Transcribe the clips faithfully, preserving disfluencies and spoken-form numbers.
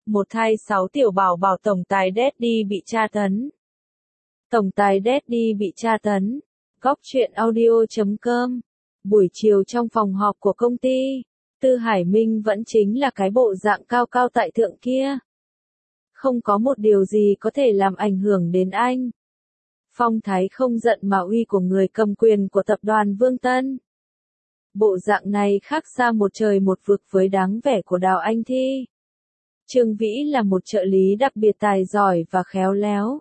Một thai sáu tiểu bảo bảo tổng tài Daddy bị tra tấn. Tổng tài Daddy bị tra tấn. Góc truyện audio chấm com. Buổi chiều trong phòng họp của công ty, Tư Hải Minh vẫn chính là cái bộ dạng cao cao tại thượng kia. Không có một điều gì có thể làm ảnh hưởng đến anh. Phong thái không giận mà uy của người cầm quyền của tập đoàn Vương Tân. Bộ dạng này khác xa một trời một vực với dáng vẻ của Đào Anh Thi. Trương Vĩ là một trợ lý đặc biệt tài giỏi và khéo léo.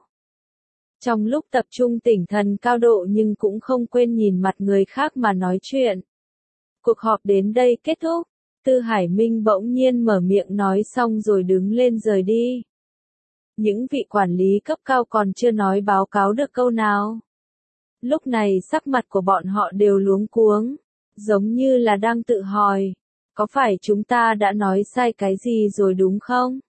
Trong lúc tập trung tinh thần cao độ nhưng cũng không quên nhìn mặt người khác mà nói chuyện. Cuộc họp đến đây kết thúc, Tư Hải Minh bỗng nhiên mở miệng nói xong rồi đứng lên rời đi. Những vị quản lý cấp cao còn chưa nói báo cáo được câu nào. Lúc này sắc mặt của bọn họ đều luống cuống, giống như là đang tự hỏi, có phải chúng ta đã nói sai cái gì rồi đúng không?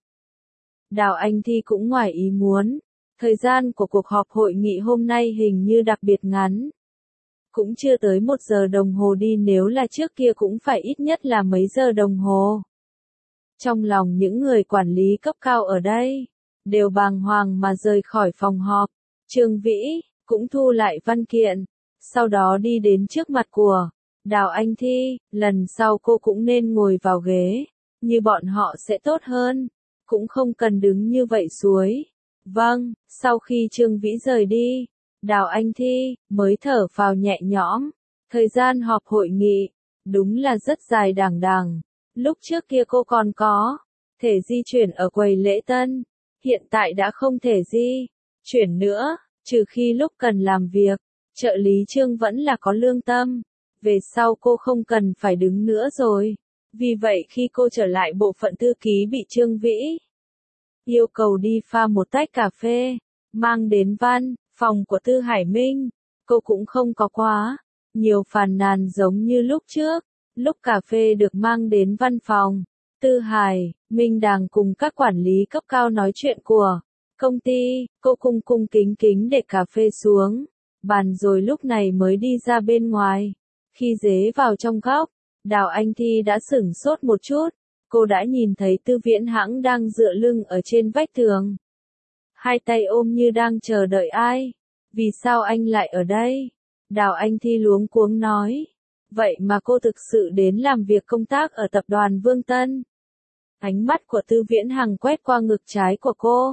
Đào Anh Thi cũng ngoài ý muốn, thời gian của cuộc họp hội nghị hôm nay hình như đặc biệt ngắn. Cũng chưa tới một giờ đồng hồ đi, nếu là trước kia cũng phải ít nhất là mấy giờ đồng hồ. Trong lòng những người quản lý cấp cao ở đây, đều bàng hoàng mà rời khỏi phòng họp. Trương Vĩ cũng thu lại văn kiện, sau đó đi đến trước mặt của Đào Anh Thi, lần sau cô cũng nên ngồi vào ghế, như bọn họ sẽ tốt hơn, cũng không cần đứng như vậy suối. Vâng, sau khi Trương Vĩ rời đi, Đào Anh Thi mới thở phào nhẹ nhõm. Thời gian họp hội nghị, đúng là rất dài đằng đằng. Lúc trước kia cô còn có thể di chuyển ở quầy lễ tân, hiện tại đã không thể di chuyển nữa, trừ khi lúc cần làm việc. Trợ lý Trương vẫn là có lương tâm, về sau cô không cần phải đứng nữa rồi. Vì vậy khi cô trở lại bộ phận thư ký bị Trương Vĩ yêu cầu đi pha một tách cà phê, mang đến văn phòng của Tư Hải Minh, cô cũng không có quá nhiều phàn nàn giống như lúc trước. Lúc cà phê được mang đến văn phòng, Tư Hải Minh đang cùng các quản lý cấp cao nói chuyện của công ty, cô cung cung kính kính để cà phê xuống bàn rồi lúc này mới đi ra bên ngoài. Khi dế vào trong góc, Đào Anh Thi đã sửng sốt một chút, cô đã nhìn thấy Tư Viễn Hãng đang dựa lưng ở trên vách tường. Hai tay ôm như đang chờ đợi ai. Vì sao anh lại ở đây? Đào Anh Thi luống cuống nói. Vậy mà cô thực sự đến làm việc công tác ở tập đoàn Vương Tân. Ánh mắt của Tư Viễn Hằng quét qua ngực trái của cô.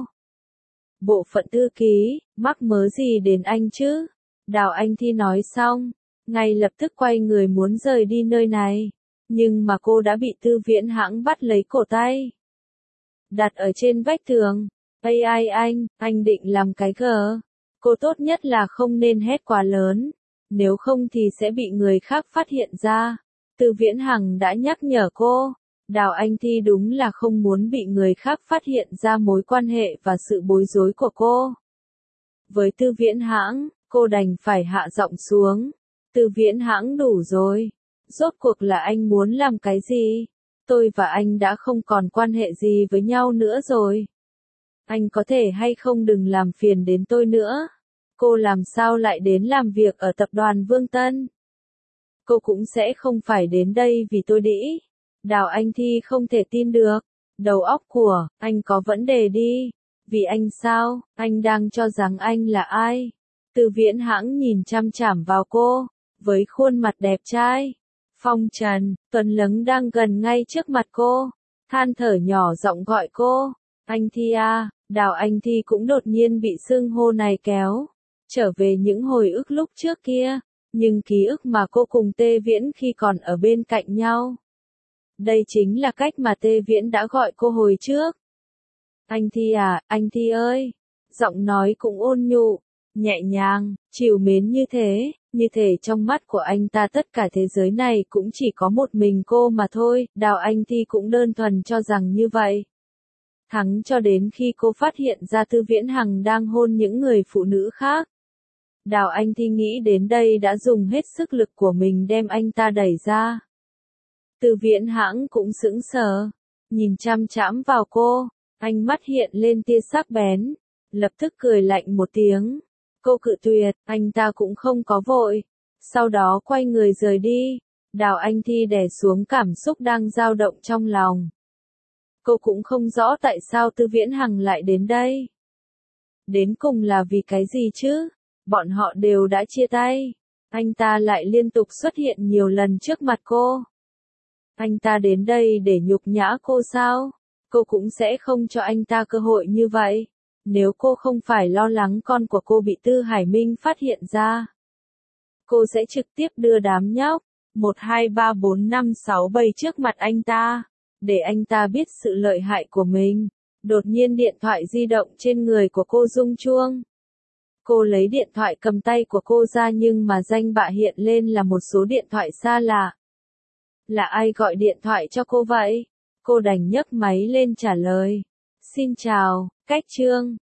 Bộ phận thư ký, mắc mớ gì đến anh chứ? Đào Anh Thi nói xong, ngay lập tức quay người muốn rời đi nơi này. Nhưng mà cô đã bị Tư Viễn Hãng bắt lấy cổ tay. Đặt ở trên vách tường. Ây ai anh, anh định làm cái gờ. Cô tốt nhất là không nên hét quá lớn. Nếu không thì sẽ bị người khác phát hiện ra. Tư Viễn Hằng đã nhắc nhở cô. Đào Anh Thi đúng là không muốn bị người khác phát hiện ra mối quan hệ và sự bối rối của cô. Với Tư Viễn Hãng, cô đành phải hạ giọng xuống. Tư Viễn Hãng đủ rồi. Rốt cuộc là anh muốn làm cái gì? Tôi và anh đã không còn quan hệ gì với nhau nữa rồi. Anh có thể hay không đừng làm phiền đến tôi nữa. Cô làm sao lại đến làm việc ở tập đoàn Vương Tân? Cô cũng sẽ không phải đến đây vì tôi đĩ. Đào Anh Thi không thể tin được. Đầu óc của anh có vấn đề đi. Vì anh sao? Anh đang cho rằng anh là ai? Tư Viễn Hãng nhìn chăm chằm vào cô, với khuôn mặt đẹp trai. Phong trần, Tuấn Lấng đang gần ngay trước mặt cô. Than thở nhỏ giọng gọi cô. Anh Thi à, Đào Anh Thi cũng đột nhiên bị xưng hô này kéo trở về những hồi ức lúc trước kia, nhưng ký ức mà cô cùng Tê Viễn khi còn ở bên cạnh nhau. Đây chính là cách mà Tê Viễn đã gọi cô hồi trước. Anh Thi à, anh Thi ơi. Giọng nói cũng ôn nhu, nhẹ nhàng, trìu mến như thế, như thể trong mắt của anh ta tất cả thế giới này cũng chỉ có một mình cô mà thôi. Đào Anh Thi cũng đơn thuần cho rằng như vậy. Thắng cho đến khi cô phát hiện ra Tư Viễn Hằng đang hôn những người phụ nữ khác. Đào Anh Thi nghĩ đến đây đã dùng hết sức lực của mình đem anh ta đẩy ra. Tư Viễn Hãng cũng sững sờ, nhìn chăm chăm vào cô, ánh mắt hiện lên tia sắc bén, lập tức cười lạnh một tiếng. Cô cự tuyệt, anh ta cũng không có vội, sau đó quay người rời đi. Đào Anh Thi đè xuống cảm xúc đang dao động trong lòng. Cô cũng không rõ tại sao Tư Viễn Hằng lại đến đây. Đến cùng là vì cái gì chứ? Bọn họ đều đã chia tay. Anh ta lại liên tục xuất hiện nhiều lần trước mặt cô. Anh ta đến đây để nhục nhã cô sao? Cô cũng sẽ không cho anh ta cơ hội như vậy. Nếu cô không phải lo lắng con của cô bị Tư Hải Minh phát hiện ra, cô sẽ trực tiếp đưa đám nhóc một hai ba bốn năm sáu bảy trước mặt anh ta, để anh ta biết sự lợi hại của mình. Đột nhiên điện thoại di động trên người của cô rung chuông. Cô lấy điện thoại cầm tay của cô ra nhưng mà danh bạ hiện lên là một số điện thoại xa lạ. Là ai gọi điện thoại cho cô vậy? Cô đành nhấc máy lên trả lời. Xin chào, Cách Trương.